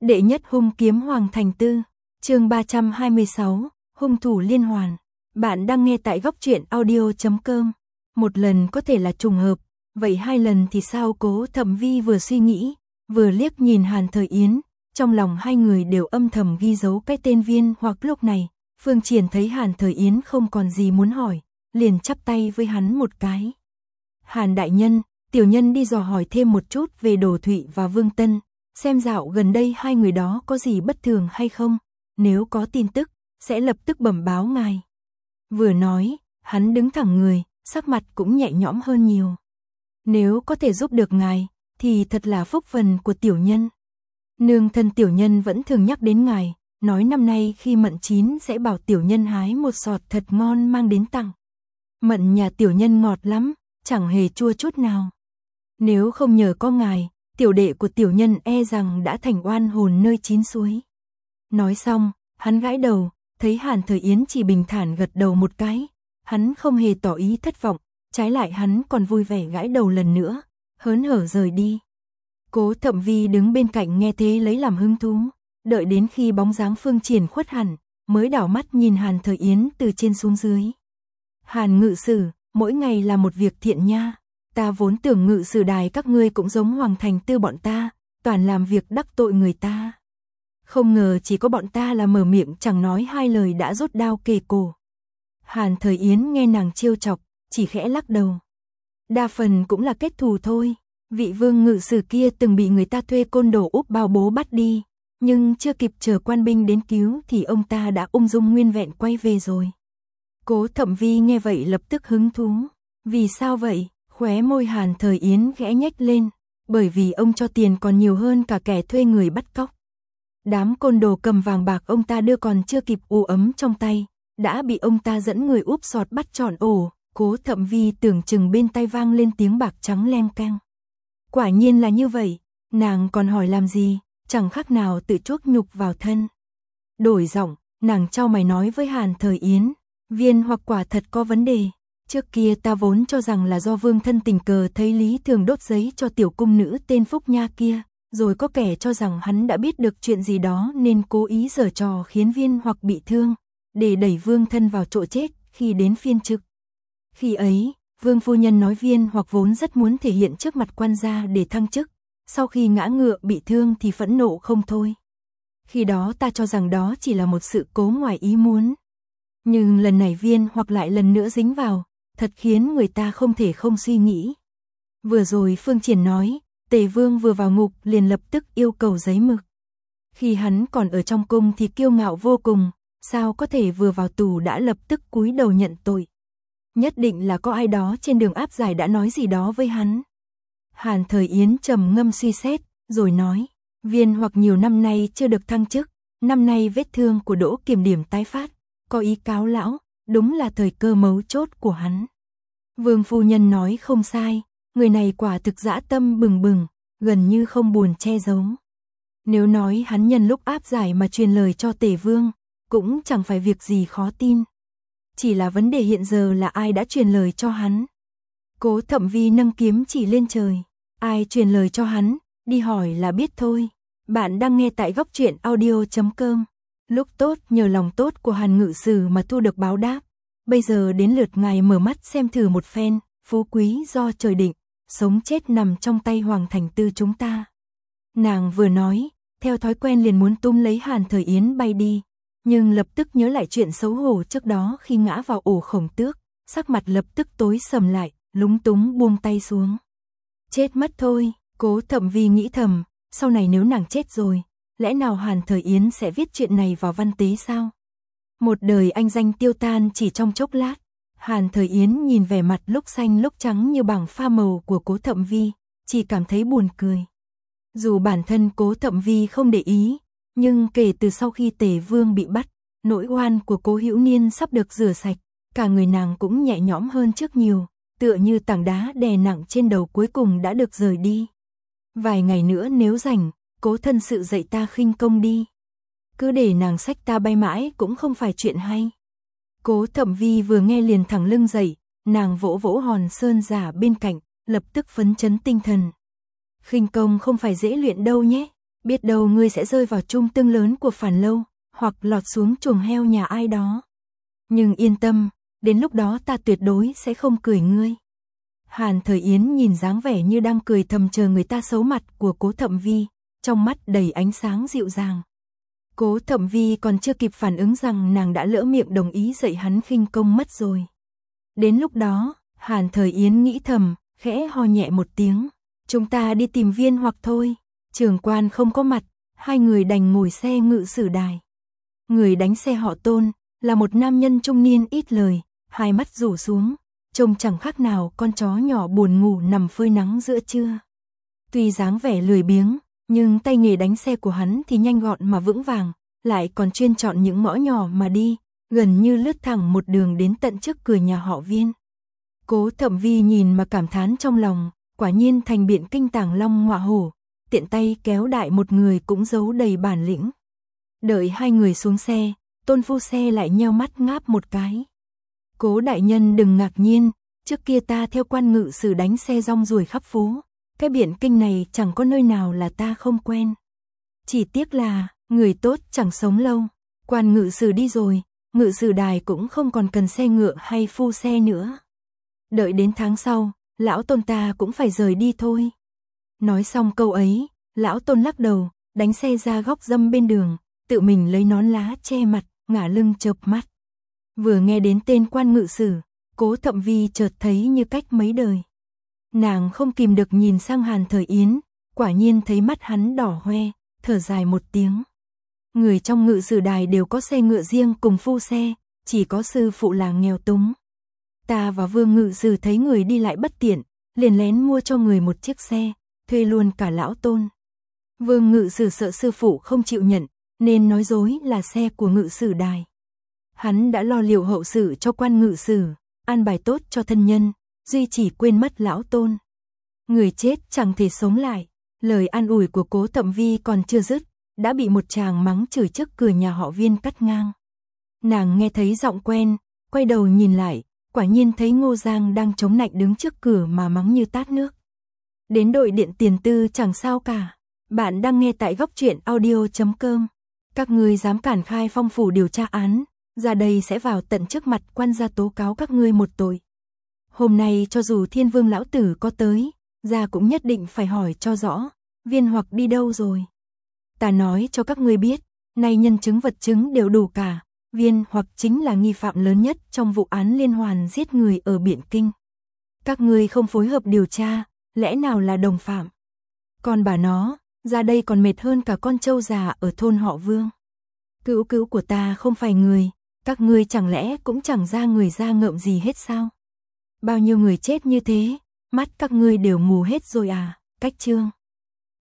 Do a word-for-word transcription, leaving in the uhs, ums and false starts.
Đệ nhất hung kiếm Hoàng Thành Tư, chương ba trăm hai mươi sáu, hung thủ liên hoàn. Bạn đang nghe tại góc truyện audio chấm com. Một lần có thể là trùng hợp, vậy hai lần thì sao? Cố Thẩm Vi vừa suy nghĩ, vừa liếc nhìn Hàn Thời Yến, trong lòng hai người đều âm thầm ghi dấu cái tên Viên Hoặc. Lúc này, Phương Triển thấy Hàn Thời Yến không còn gì muốn hỏi, liền chắp tay với hắn một cái. Hàn đại nhân, tiểu nhân đi dò hỏi thêm một chút về Đồ Thụy và Vương Tân, xem dạo gần đây hai người đó có gì bất thường hay không, nếu có tin tức, sẽ lập tức bẩm báo ngài. Vừa nói, hắn đứng thẳng người, sắc mặt cũng nhẹ nhõm hơn nhiều. Nếu có thể giúp được ngài, thì thật là phúc phần của tiểu nhân. Nương thân tiểu nhân vẫn thường nhắc đến ngài, nói năm nay khi mận chín sẽ bảo tiểu nhân hái một sọt thật ngon mang đến tặng. Mận nhà tiểu nhân ngọt lắm, chẳng hề chua chút nào. Nếu không nhờ có ngài, tiểu đệ của tiểu nhân e rằng đã thành oan hồn nơi chín suối. Nói xong, hắn gãi đầu, thấy Hàn Thời Yến chỉ bình thản gật đầu một cái, hắn không hề tỏ ý thất vọng, trái lại hắn còn vui vẻ gãi đầu lần nữa, hớn hở rời đi. Cố Thẩm Vi đứng bên cạnh nghe thế lấy làm hứng thú, đợi đến khi bóng dáng Phương Triển khuất hẳn, mới đảo mắt nhìn Hàn Thời Yến từ trên xuống dưới. Hàn ngự sử, mỗi ngày là một việc thiện nha. Ta vốn tưởng ngự sử đài các ngươi cũng giống Hoàng Thành Tư bọn ta, toàn làm việc đắc tội người ta. Không ngờ chỉ có bọn ta là mở miệng chẳng nói hai lời đã rút đao kề cổ. Hàn Thời Yến nghe nàng trêu chọc, chỉ khẽ lắc đầu. Đa phần cũng là kết thù thôi. Vị vương ngự sử kia từng bị người ta thuê côn đồ úp bao bố bắt đi, nhưng chưa kịp chờ quan binh đến cứu thì ông ta đã ung dung nguyên vẹn quay về rồi. Cố Thẩm Vi nghe vậy lập tức hứng thú. Vì sao vậy? Khóe môi Hàn Thời Yến khẽ nhếch lên, bởi vì ông cho tiền còn nhiều hơn cả kẻ thuê người bắt cóc. Đám côn đồ cầm vàng bạc ông ta đưa còn chưa kịp u ấm trong tay, đã bị ông ta dẫn người úp sọt bắt trọn ổ. Cố Thẩm Vi tưởng chừng bên tai vang lên tiếng bạc trắng leng keng. Quả nhiên là như vậy, nàng còn hỏi làm gì, chẳng khác nào tự chuốc nhục vào thân. Đổi giọng, nàng chau mày nói với Hàn Thời Yến, Viên Hoặc quả thật có vấn đề. Trước kia ta vốn cho rằng là do Vương Thân tình cờ thấy Lý Thường đốt giấy cho tiểu cung nữ tên Phúc Nha kia, rồi có kẻ cho rằng hắn đã biết được chuyện gì đó nên cố ý giở trò khiến Viên Hoặc bị thương, để đẩy Vương Thân vào chỗ chết khi đến phiên trực. Khi ấy, Vương phu nhân nói Viên Hoặc vốn rất muốn thể hiện trước mặt quan gia để thăng chức, sau khi ngã ngựa bị thương thì phẫn nộ không thôi. Khi đó ta cho rằng đó chỉ là một sự cố ngoài ý muốn. Nhưng lần này Viên Hoặc lại lần nữa dính vào, thật khiến người ta không thể không suy nghĩ. Vừa rồi Phương Triển nói, Tề Vương vừa vào ngục liền lập tức yêu cầu giấy mực. Khi hắn còn ở trong cung thì kiêu ngạo vô cùng, sao có thể vừa vào tù đã lập tức cúi đầu nhận tội. Nhất định là có ai đó trên đường áp giải đã nói gì đó với hắn. Hàn Thời Yến trầm ngâm suy xét, rồi nói, Viên Hoặc nhiều năm nay chưa được thăng chức, năm nay vết thương của Đỗ Kiểm Điểm tái phát, có ý cáo lão, đúng là thời cơ mấu chốt của hắn. Vương phu nhân nói không sai, người này quả thực dã tâm bừng bừng, gần như không buồn che giấu. Nếu nói hắn nhân lúc áp giải mà truyền lời cho Tề Vương, cũng chẳng phải việc gì khó tin. Chỉ là vấn đề hiện giờ là ai đã truyền lời cho hắn. Cố Thẩm Vi nâng kiếm chỉ lên trời, ai truyền lời cho hắn, đi hỏi là biết thôi. Bạn đang nghe tại góc truyện audio chấm com. Lúc tốt nhờ lòng tốt của Hàn ngự sử mà thu được báo đáp. Bây giờ đến lượt ngài mở mắt xem thử một phen, phú quý do trời định, sống chết nằm trong tay Hoàng Thành Tư chúng ta. Nàng vừa nói, theo thói quen liền muốn túm lấy Hàn Thời Yến bay đi, nhưng lập tức nhớ lại chuyện xấu hổ trước đó khi ngã vào ổ Khổng Tước, sắc mặt lập tức tối sầm lại, lúng túng buông tay xuống. Chết mất thôi, Cố Thẩm Vi nghĩ thầm, sau này nếu nàng chết rồi, lẽ nào Hàn Thời Yến sẽ viết chuyện này vào văn tế sao? Một đời anh danh tiêu tan chỉ trong chốc lát. Hàn Thời Yến nhìn vẻ mặt lúc xanh lúc trắng như bảng pha màu của Cố Thẩm Vi, chỉ cảm thấy buồn cười. Dù bản thân Cố Thẩm Vi không để ý, nhưng kể từ sau khi Tề Vương bị bắt, nỗi oan của Cố Hữu Niên sắp được rửa sạch, cả người nàng cũng nhẹ nhõm hơn trước nhiều, tựa như tảng đá đè nặng trên đầu cuối cùng đã được rời đi. Vài ngày nữa nếu rảnh, Cố thân sự dạy ta khinh công đi. Cứ để nàng xách ta bay mãi cũng không phải chuyện hay. Cố Thẩm Vi vừa nghe liền thẳng lưng dậy, nàng vỗ vỗ hòn sơn giả bên cạnh, lập tức phấn chấn tinh thần. Khinh công không phải dễ luyện đâu nhé, Biết đâu ngươi sẽ rơi vào trung tương lớn của phản lâu, hoặc lọt xuống chuồng heo nhà ai đó. Nhưng yên tâm, đến lúc đó ta tuyệt đối sẽ không cười ngươi. Hàn Thời Yến nhìn dáng vẻ như đang cười thầm chờ người ta xấu mặt của Cố Thậm Vi, trong mắt đầy ánh sáng dịu dàng. Cố Thậm Vi còn chưa kịp phản ứng rằng nàng đã lỡ miệng đồng ý dạy hắn khinh công mất rồi. Đến lúc đó, Hàn Thời Yến nghĩ thầm, khẽ ho nhẹ một tiếng. Chúng ta đi tìm Viên Hoặc thôi. Trưởng quan không có mặt, hai người đành ngồi xe ngự sử đài. Người đánh xe họ Tôn, là một nam nhân trung niên ít lời, hai mắt rủ xuống, trông chẳng khác nào con chó nhỏ buồn ngủ nằm phơi nắng giữa trưa. Tuy dáng vẻ lười biếng, nhưng tay nghề đánh xe của hắn thì nhanh gọn mà vững vàng, lại còn chuyên chọn những ngõ nhỏ mà đi, gần như lướt thẳng một đường đến tận trước cửa nhà họ Viên. Cố Thậm Vi nhìn mà cảm thán trong lòng, quả nhiên thành biện kinh tàng long ngọa hổ, tiện tay kéo đại một người cũng giấu đầy bản lĩnh. Đợi hai người xuống xe, Tôn phu xe lại nheo mắt ngáp một cái. Cố đại nhân đừng ngạc nhiên, trước kia ta theo quan ngự sử đánh xe rong ruổi khắp phố, cái biện kinh này chẳng có nơi nào là ta không quen. Chỉ tiếc là, người tốt chẳng sống lâu, quan ngự sử đi rồi, ngự sử đài cũng không còn cần xe ngựa hay phu xe nữa. Đợi đến tháng sau, lão Tôn ta cũng phải rời đi thôi. Nói xong câu ấy, lão Tôn lắc đầu, đánh xe ra góc râm bên đường, tự mình lấy nón lá che mặt, ngả lưng chợp mắt. Vừa nghe đến tên quan ngự sử, Cố Thậm Vi chợt thấy như cách mấy đời. Nàng không kìm được nhìn sang Hàn Thời Yến, quả nhiên thấy mắt hắn đỏ hoe, thở dài một tiếng. Người trong ngự sử đài đều có xe ngựa riêng cùng phu xe, chỉ có sư phụ là nghèo túng. Ta và Vương ngự sử thấy người đi lại bất tiện, liền lén mua cho người một chiếc xe, thuê luôn cả lão Tôn. Vương ngự sử sợ sư phụ không chịu nhận, nên nói dối là xe của ngự sử đài. Hắn đã lo liệu hậu sự cho quan ngự sử, an bài tốt cho thân nhân, duy chỉ quên mất lão Tôn. Người chết chẳng thể sống lại, lời an ủi của Cố Thậm Vi còn chưa dứt, đã bị một chàng mắng chửi trước cửa nhà họ Viên cắt ngang. Nàng nghe thấy giọng quen, quay đầu nhìn lại, quả nhiên thấy Ngô Giang đang chống nạnh đứng trước cửa mà mắng như tát nước. Đến đội điện tiền tư chẳng sao cả. Bạn đang nghe tại góc truyện audio chấm com. Các ngươi dám cản khai Phong phủ điều tra án, ra đây sẽ vào tận trước mặt quan gia tố cáo các ngươi một tội. Hôm nay cho dù Thiên Vương lão tử có tới, gia cũng nhất định phải hỏi cho rõ, Viên Hoặc đi đâu rồi. Ta nói cho các ngươi biết, nay nhân chứng vật chứng đều đủ cả, Viên Hoặc chính là nghi phạm lớn nhất trong vụ án liên hoàn giết người ở Biện Kinh. Các ngươi không phối hợp điều tra, lẽ nào là đồng phạm? Còn bà nó, ra đây còn mệt hơn cả con trâu già ở thôn họ Vương. Cứu cứu của ta không phải người, các ngươi chẳng lẽ cũng chẳng ra người ra ngợm gì hết sao? Bao nhiêu người chết như thế, mắt các ngươi đều mù hết rồi à? Cách chương